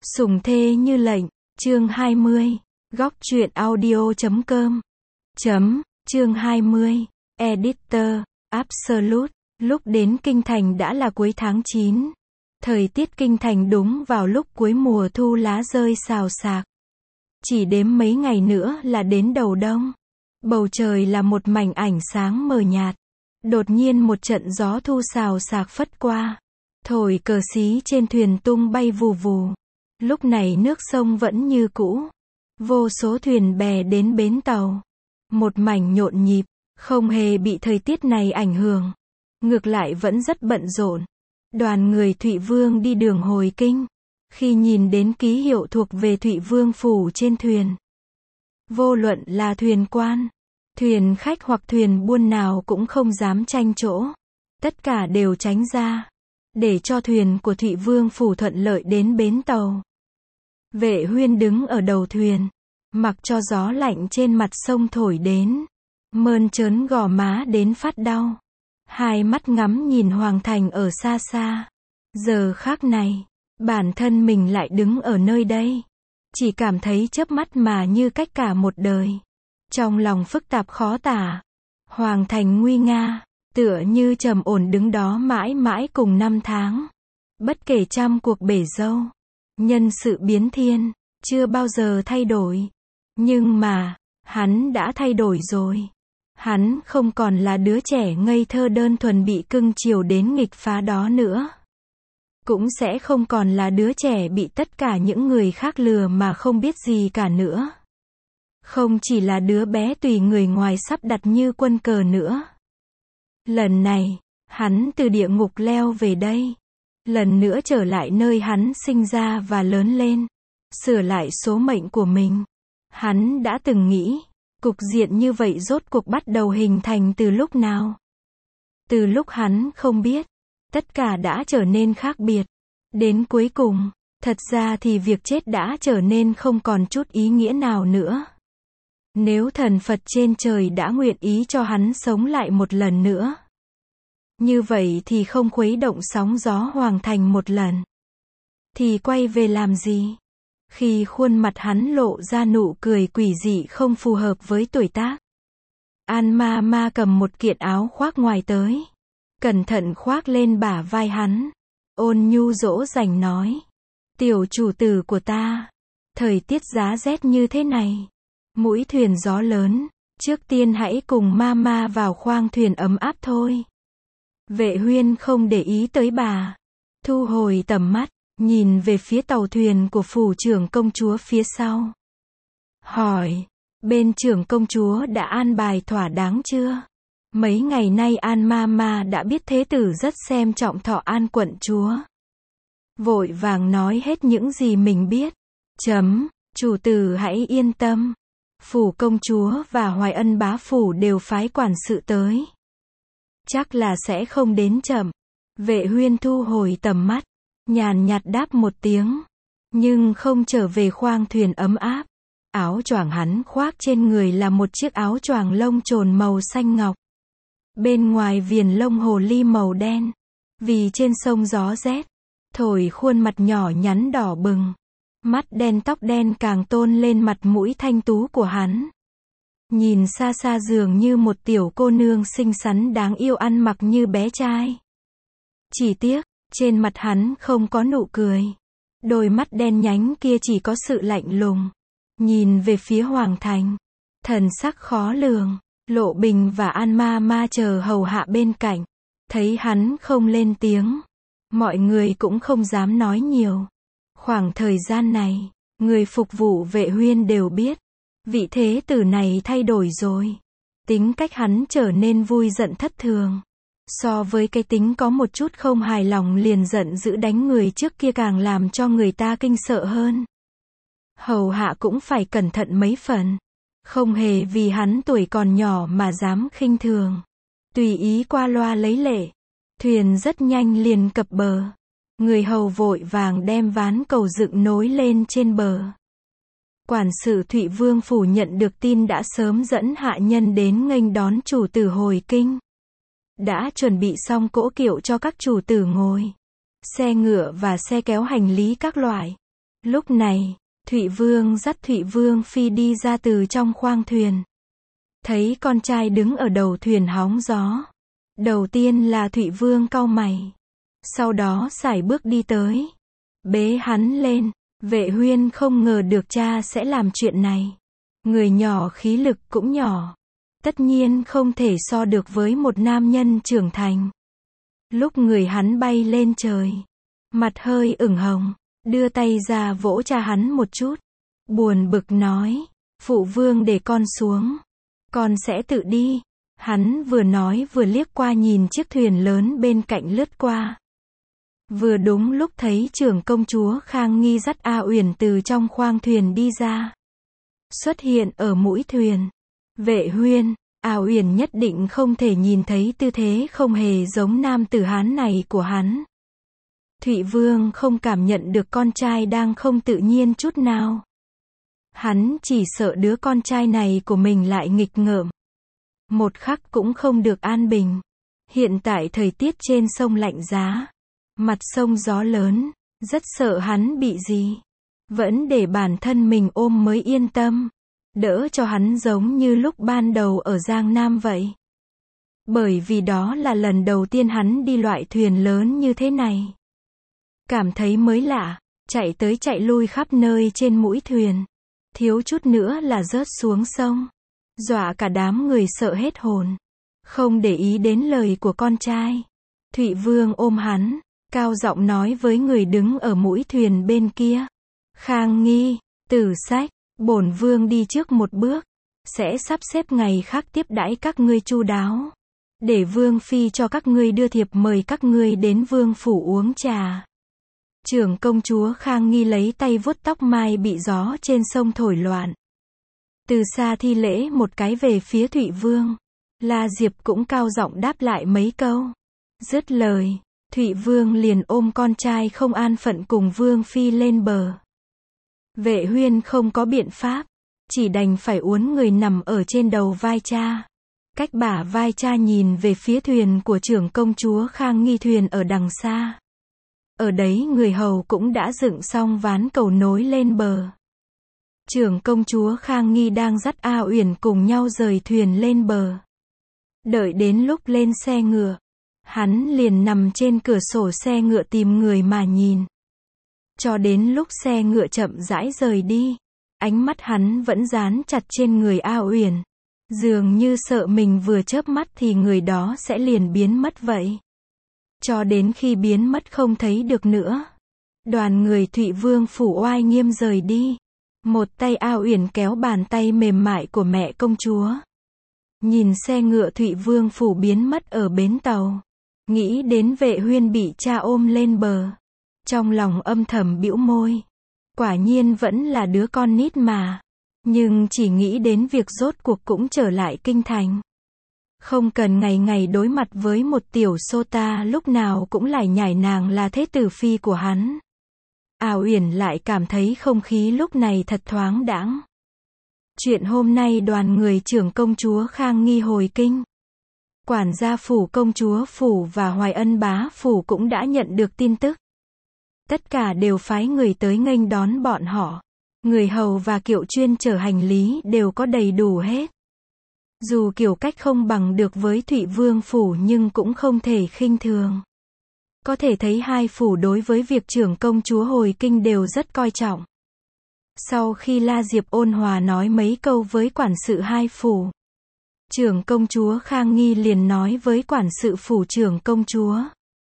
Sủng thê như lệnh, chương 20, góc truyện audio.com. Chương 20, Editor, Absolute, lúc đến Kinh Thành đã là cuối tháng 9. Thời tiết Kinh Thành đúng vào lúc cuối mùa thu lá rơi xào xạc. Chỉ đếm mấy ngày nữa là đến đầu đông. Bầu trời là một mảnh ảnh sáng mờ nhạt. Đột nhiên một trận gió thu xào xạc phất qua. Thổi cờ xí trên thuyền tung bay vù vù. Lúc này nước sông vẫn như cũ. Vô số thuyền bè đến bến tàu. Một mảnh nhộn nhịp, không hề bị thời tiết này ảnh hưởng. Ngược lại vẫn rất bận rộn. Đoàn người Thụy Vương đi đường hồi kinh. Khi nhìn đến ký hiệu thuộc về Thụy Vương phủ trên thuyền. Vô luận là thuyền quan, thuyền khách hoặc thuyền buôn nào cũng không dám tranh chỗ. Tất cả đều tránh ra. Để cho thuyền của Thụy Vương phủ thuận lợi đến bến tàu. Vệ Huyên đứng ở đầu thuyền. Mặc cho gió lạnh trên mặt sông thổi đến. Mơn trớn gò má đến phát đau. Hai mắt ngắm nhìn Hoàng Thành ở xa xa. Giờ khắc này, bản thân mình lại đứng ở nơi đây. Chỉ cảm thấy chớp mắt mà như cách cả một đời. Trong lòng phức tạp khó tả. Hoàng Thành nguy nga, tựa như trầm ổn đứng đó mãi mãi cùng năm tháng. Bất kể trăm cuộc bể dâu, nhân sự biến thiên, chưa bao giờ thay đổi. Nhưng mà, hắn đã thay đổi rồi. Hắn không còn là đứa trẻ ngây thơ đơn thuần bị cưng chiều đến nghịch phá đó nữa. Cũng sẽ không còn là đứa trẻ bị tất cả những người khác lừa mà không biết gì cả nữa. Không chỉ là đứa bé tùy người ngoài sắp đặt như quân cờ nữa. Lần này, hắn từ địa ngục leo về đây. Lần nữa trở lại nơi hắn sinh ra và lớn lên. Sửa lại số mệnh của mình. Hắn đã từng nghĩ, cục diện như vậy rốt cuộc bắt đầu hình thành từ lúc nào? Từ lúc hắn không biết, tất cả đã trở nên khác biệt. Đến cuối cùng, thật ra thì việc chết đã trở nên không còn chút ý nghĩa nào nữa. Nếu thần Phật trên trời đã nguyện ý cho hắn sống lại một lần nữa. Như vậy thì không khuấy động sóng gió Hoàng Thành một lần. Thì quay về làm gì? Khi khuôn mặt hắn lộ ra nụ cười quỷ dị không phù hợp với tuổi tác. An ma ma cầm một kiện áo khoác ngoài tới. Cẩn thận khoác lên bả vai hắn. Ôn nhu dỗ dành nói. Tiểu chủ tử của ta. Thời tiết giá rét như thế này. Mũi thuyền gió lớn. Trước tiên hãy cùng ma ma vào khoang thuyền ấm áp thôi. Vệ Huyên không để ý tới bà. Thu hồi tầm mắt. Nhìn về phía tàu thuyền của phủ trưởng công chúa phía sau. Hỏi. Bên trưởng công chúa đã an bài thỏa đáng chưa? Mấy ngày nay An Mama đã biết thế tử rất xem trọng Thọ An quận chúa. Vội vàng nói hết những gì mình biết. Chủ tử hãy yên tâm. Phủ công chúa và Hoài Ân bá phủ đều phái quản sự tới. Chắc là sẽ không đến chậm. Vệ Huyên thu hồi tầm mắt. Nhàn nhạt đáp một tiếng. Nhưng không trở về khoang thuyền ấm áp. Áo choàng hắn khoác trên người là một chiếc áo choàng lông trồn màu xanh ngọc. Bên ngoài viền lông hồ ly màu đen. Vì trên sông gió rét. Thổi khuôn mặt nhỏ nhắn đỏ bừng. Mắt đen tóc đen càng tôn lên mặt mũi thanh tú của hắn. Nhìn xa xa dường như một tiểu cô nương xinh xắn đáng yêu ăn mặc như bé trai. Chỉ tiếc, trên mặt hắn không có nụ cười. Đôi mắt đen nhánh kia chỉ có sự lạnh lùng. Nhìn về phía Hoàng Thành. Thần sắc khó lường. Lộ Bình và An Ma Ma chờ hầu hạ bên cạnh. Thấy hắn không lên tiếng. Mọi người cũng không dám nói nhiều. Khoảng thời gian này, người phục vụ Vệ Huyên đều biết. Vị thế tử này thay đổi rồi. Tính cách hắn trở nên vui giận thất thường. So với cái tính có một chút không hài lòng liền giận dữ đánh người trước kia càng làm cho người ta kinh sợ hơn. Hầu hạ cũng phải cẩn thận mấy phần. Không hề vì hắn tuổi còn nhỏ mà dám khinh thường. Tùy ý qua loa lấy lệ. Thuyền rất nhanh liền cập bờ. Người hầu vội vàng đem ván cầu dựng nối lên trên bờ. Quản sự Thụy Vương phủ nhận được tin đã sớm dẫn hạ nhân đến nghênh đón chủ tử hồi kinh. Đã chuẩn bị xong cỗ kiệu cho các chủ tử ngồi. Xe ngựa và xe kéo hành lý các loại. Lúc này, Thụy Vương dắt Thụy Vương Phi đi ra từ trong khoang thuyền. Thấy con trai đứng ở đầu thuyền hóng gió. Đầu tiên là Thụy Vương cau mày. Sau đó sải bước đi tới. Bế hắn lên. Vệ Huyên không ngờ được cha sẽ làm chuyện này. Người nhỏ khí lực cũng nhỏ. Tất nhiên không thể so được với một nam nhân trưởng thành. Lúc người hắn bay lên trời. Mặt hơi ửng hồng. Đưa tay ra vỗ cha hắn một chút. Buồn bực nói. Phụ vương để con xuống. Con sẽ tự đi. Hắn vừa nói vừa liếc qua nhìn chiếc thuyền lớn bên cạnh lướt qua. Vừa đúng lúc thấy trưởng công chúa Khang Nghi dắt A Uyển từ trong khoang thuyền đi ra. Xuất hiện ở mũi thuyền. Vệ Huyên, A Uyển nhất định không thể nhìn thấy tư thế không hề giống nam tử Hán này của hắn. Thụy Vương không cảm nhận được con trai đang không tự nhiên chút nào. Hắn chỉ sợ đứa con trai này của mình lại nghịch ngợm. Một khắc cũng không được an bình. Hiện tại thời tiết trên sông lạnh giá. Mặt sông gió lớn. Rất sợ hắn bị gì. Vẫn để bản thân mình ôm mới yên tâm. Đỡ cho hắn giống như lúc ban đầu ở Giang Nam vậy. Bởi vì đó là lần đầu tiên hắn đi loại thuyền lớn như thế này. Cảm thấy mới lạ. Chạy tới chạy lui khắp nơi trên mũi thuyền. Thiếu chút nữa là rớt xuống sông. Dọa cả đám người sợ hết hồn. Không để ý đến lời của con trai. Thụy Vương ôm hắn. Cao giọng nói với người đứng ở mũi thuyền bên kia. Khang Nghi, Tử Sách, bổn vương đi trước một bước. Sẽ sắp xếp ngày khác tiếp đãi các ngươi chu đáo. Để vương phi cho các ngươi đưa thiệp mời các ngươi đến vương phủ uống trà. Trưởng công chúa Khang Nghi lấy tay vuốt tóc mai bị gió trên sông thổi loạn. Từ xa thi lễ một cái về phía Thụy Vương. La Diệp cũng cao giọng đáp lại mấy câu. Dứt lời, Thụy Vương liền ôm con trai không an phận cùng Vương Phi lên bờ. Vệ Huyên không có biện pháp, chỉ đành phải uốn người nằm ở trên đầu vai cha. Cách bả vai cha nhìn về phía thuyền của trưởng công chúa Khang Nghi, thuyền ở đằng xa. Ở đấy người hầu cũng đã dựng xong ván cầu nối lên bờ. Trưởng công chúa Khang Nghi đang dắt A Uyển cùng nhau rời thuyền lên bờ. Đợi đến lúc lên xe ngựa, hắn liền nằm trên cửa sổ xe ngựa tìm người mà nhìn. Cho đến lúc xe ngựa chậm rãi rời đi, ánh mắt hắn vẫn dán chặt trên người A Uyển. Dường như sợ mình vừa chớp mắt thì người đó sẽ liền biến mất vậy. Cho đến khi biến mất không thấy được nữa. Đoàn người Thụy Vương phủ oai nghiêm rời đi. Một tay A Uyển kéo bàn tay mềm mại của mẹ công chúa. Nhìn xe ngựa Thụy Vương phủ biến mất ở bến tàu. Nghĩ đến Vệ Huyên bị cha ôm lên bờ. Trong lòng âm thầm bĩu môi. Quả nhiên vẫn là đứa con nít mà. Nhưng chỉ nghĩ đến việc rốt cuộc cũng trở lại kinh thành. Không cần ngày ngày đối mặt với một tiểu sô ta lúc nào cũng lải nhải nàng là thế tử phi của hắn. A Uyển lại cảm thấy không khí lúc này thật thoáng đãng. Chuyện hôm nay đoàn người trưởng công chúa Khang Nghi hồi kinh. Quản gia phủ công chúa phủ và Hoài Ân bá phủ cũng đã nhận được tin tức. Tất cả đều phái người tới nghênh đón bọn họ. Người hầu và kiệu chuyên chở hành lý đều có đầy đủ hết. Dù kiểu cách không bằng được với Thụy Vương phủ nhưng cũng không thể khinh thường. Có thể thấy hai phủ đối với việc trưởng công chúa hồi kinh đều rất coi trọng. Sau khi La Diệp ôn hòa nói mấy câu với quản sự hai phủ, trưởng công chúa Khang Nghi liền nói với quản sự phủ trưởng công chúa.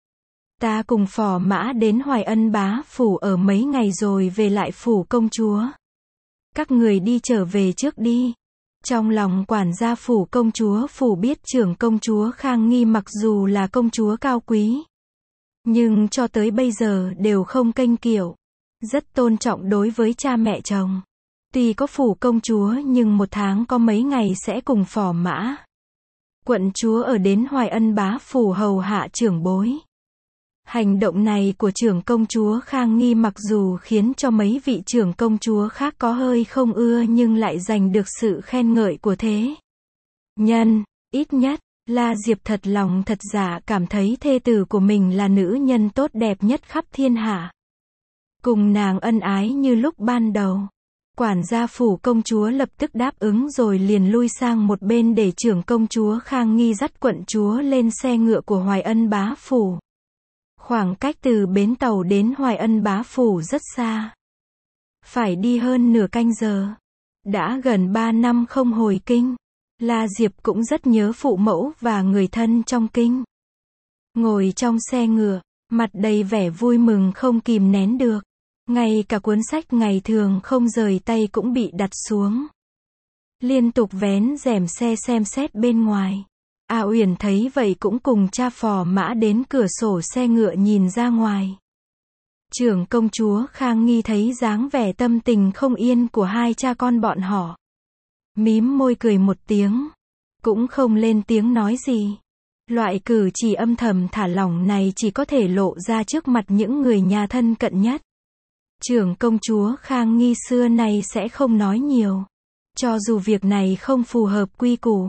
Ta cùng phò mã đến Hoài Ân bá phủ ở mấy ngày rồi về lại phủ công chúa. Các người đi trở về trước đi. Trong lòng quản gia phủ công chúa phủ biết trưởng công chúa Khang Nghi mặc dù là công chúa cao quý, nhưng cho tới bây giờ đều không kênh kiệu. Rất tôn trọng đối với cha mẹ chồng. Tuy có phủ công chúa nhưng một tháng có mấy ngày sẽ cùng phò mã, quận chúa ở đến Hoài Ân bá phủ hầu hạ trưởng bối. Hành động này của trưởng công chúa Khang Nghi mặc dù khiến cho mấy vị trưởng công chúa khác có hơi không ưa nhưng lại giành được sự khen ngợi của thế nhân. Ít nhất, La Diệp thật lòng thật dạ cảm thấy thê tử của mình là nữ nhân tốt đẹp nhất khắp thiên hạ. cùng nàng ân ái như lúc ban đầu. Quản gia phủ công chúa lập tức đáp ứng rồi liền lui sang một bên để trưởng công chúa Khang Nghi dắt quận chúa lên xe ngựa của Hoài Ân bá phủ. Khoảng cách từ bến tàu đến Hoài Ân bá phủ rất xa. Phải đi hơn nửa canh giờ. Đã gần 3 năm không hồi kinh. La Diệp cũng rất nhớ phụ mẫu và người thân trong kinh. Ngồi trong xe ngựa, mặt đầy vẻ vui mừng không kìm nén được. Ngay cả cuốn sách ngày thường không rời tay cũng bị đặt xuống. Liên tục vén rèm xe xem xét bên ngoài. A Uyển thấy vậy cũng cùng cha phò mã đến cửa sổ xe ngựa nhìn ra ngoài. Trưởng công chúa Khang Nghi thấy dáng vẻ tâm tình không yên của hai cha con bọn họ. Mím môi cười một tiếng. Cũng không lên tiếng nói gì. Loại cử chỉ âm thầm thả lỏng này chỉ có thể lộ ra trước mặt những người nhà thân cận nhất. Trưởng công chúa Khang Nghi xưa nay sẽ không nói nhiều. Cho dù việc này không phù hợp quy củ.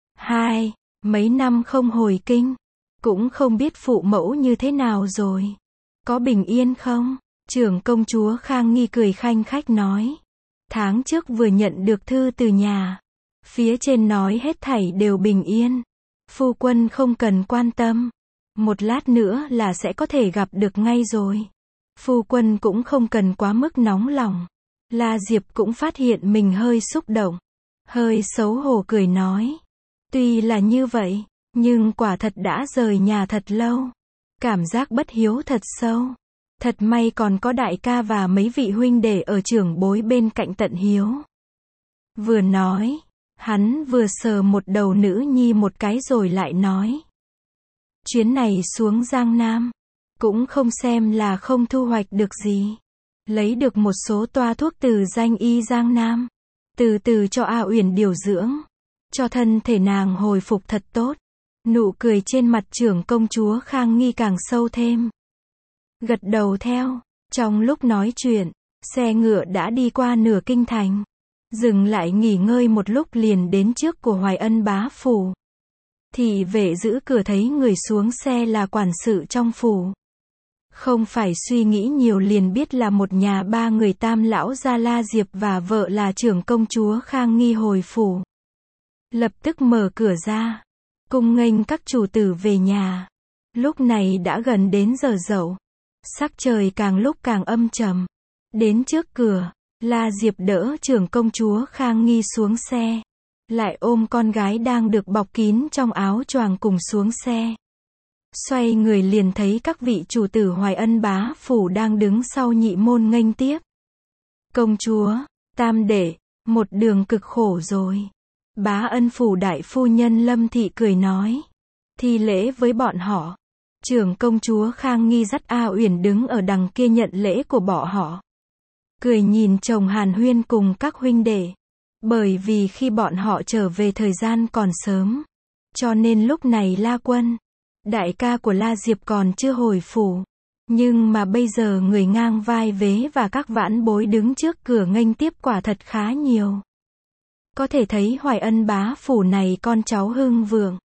Mấy năm không hồi kinh. Cũng không biết phụ mẫu như thế nào rồi. Có bình yên không? Trưởng công chúa Khang Nghi cười khanh khách nói. Tháng trước vừa nhận được thư từ nhà. Phía trên nói hết thảy đều bình yên. Phu quân không cần quan tâm. Một lát nữa là sẽ có thể gặp được ngay rồi. Phu quân cũng không cần quá mức nóng lòng. La Diệp cũng phát hiện mình hơi xúc động. Hơi xấu hổ cười nói. Tuy là như vậy, nhưng quả thật đã rời nhà thật lâu. Cảm giác bất hiếu thật sâu. Thật may còn có đại ca và mấy vị huynh đệ ở trưởng bối bên cạnh tận hiếu. Vừa nói, hắn vừa sờ một đầu nữ nhi một cái rồi lại nói. Chuyến này xuống Giang Nam, cũng không xem là không thu hoạch được gì. Lấy được một số toa thuốc từ danh y Giang Nam. Từ từ cho A Uyển điều dưỡng. Cho thân thể nàng hồi phục thật tốt. Nụ cười trên mặt trưởng công chúa Khang Nghi càng sâu thêm. Gật đầu theo. Trong lúc nói chuyện, xe ngựa đã đi qua nửa kinh thành. Dừng lại nghỉ ngơi một lúc liền đến trước của Hoài Ân bá phủ. Thị vệ giữ cửa thấy người xuống xe là quản sự trong phủ. Không phải suy nghĩ nhiều liền biết là một nhà ba người Tam lão gia La Diệp và vợ là trưởng công chúa Khang Nghi hồi phủ. Lập tức mở cửa ra. Cung nghênh các chủ tử về nhà. Lúc này đã gần đến giờ dậu. Sắc trời càng lúc càng âm trầm. Đến trước cửa, La Diệp đỡ trưởng công chúa Khang Nghi xuống xe. Lại ôm con gái đang được bọc kín trong áo choàng cùng xuống xe. Xoay người liền thấy các vị chủ tử Hoài Ân bá phủ đang đứng sau nhị môn nghênh tiếp. Công chúa, tam đệ, một đường cực khổ rồi. Bá Ân phủ đại phu nhân Lâm Thị cười nói. Thi lễ với bọn họ. Trưởng công chúa Khang Nghi dắt A Uyển đứng ở đằng kia nhận lễ của bọn họ. Cười nhìn chồng hàn huyên cùng các huynh đệ. Bởi vì khi bọn họ trở về thời gian còn sớm. Cho nên lúc này La Quân, đại ca của La Diệp còn chưa hồi phủ. Nhưng mà bây giờ người ngang vai vế và các vãn bối đứng trước cửa nghênh tiếp quả thật khá nhiều. Có thể thấy Hoài Ân bá phủ này con cháu hưng vượng.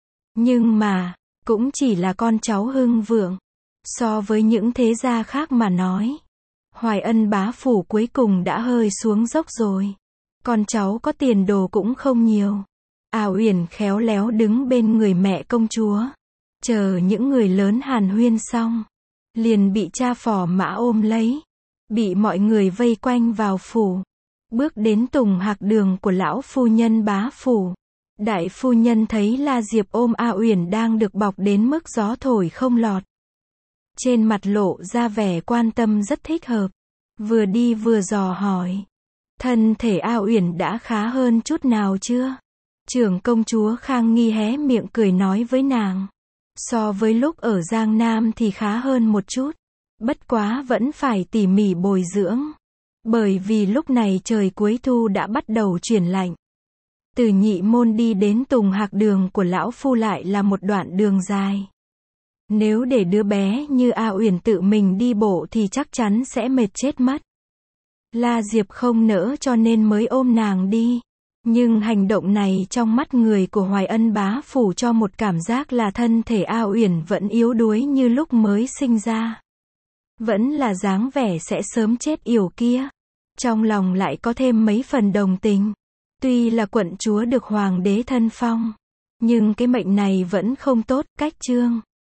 Nhưng mà, cũng chỉ là con cháu hưng vượng. So với những thế gia khác mà nói. Hoài Ân bá phủ cuối cùng đã hơi xuống dốc rồi. Con cháu có tiền đồ cũng không nhiều. A Uyển khéo léo đứng bên người mẹ công chúa. Chờ những người lớn hàn huyên xong. Liền bị cha phò mã ôm lấy. Bị mọi người vây quanh vào phủ. Bước đến tùng hạc đường của lão phu nhân bá phủ. Đại phu nhân thấy La Diệp ôm A Uyển đang được bọc đến mức gió thổi không lọt. Trên mặt lộ ra vẻ quan tâm rất thích hợp. Vừa đi vừa dò hỏi. Thân thể A Uyển đã khá hơn chút nào chưa? Trưởng công chúa Khang Nghi hé miệng cười nói với nàng. So với lúc ở Giang Nam thì khá hơn một chút. Bất quá vẫn phải tỉ mỉ bồi dưỡng. Bởi vì lúc này trời cuối thu đã bắt đầu chuyển lạnh. Từ nhị môn đi đến tùng hạc đường của lão phu lại là một đoạn đường dài. Nếu để đứa bé như A Uyển tự mình đi bộ thì chắc chắn sẽ mệt chết mất. La Diệp không nỡ cho nên mới ôm nàng đi. Nhưng hành động này trong mắt người của Hoài Ân bá phủ cho một cảm giác là thân thể A Uyển vẫn yếu đuối như lúc mới sinh ra. Vẫn là dáng vẻ sẽ sớm chết yểu kia. Trong lòng lại có thêm mấy phần đồng tình. Tuy là quận chúa được hoàng đế thân phong, nhưng cái mệnh này vẫn không tốt, cách Trương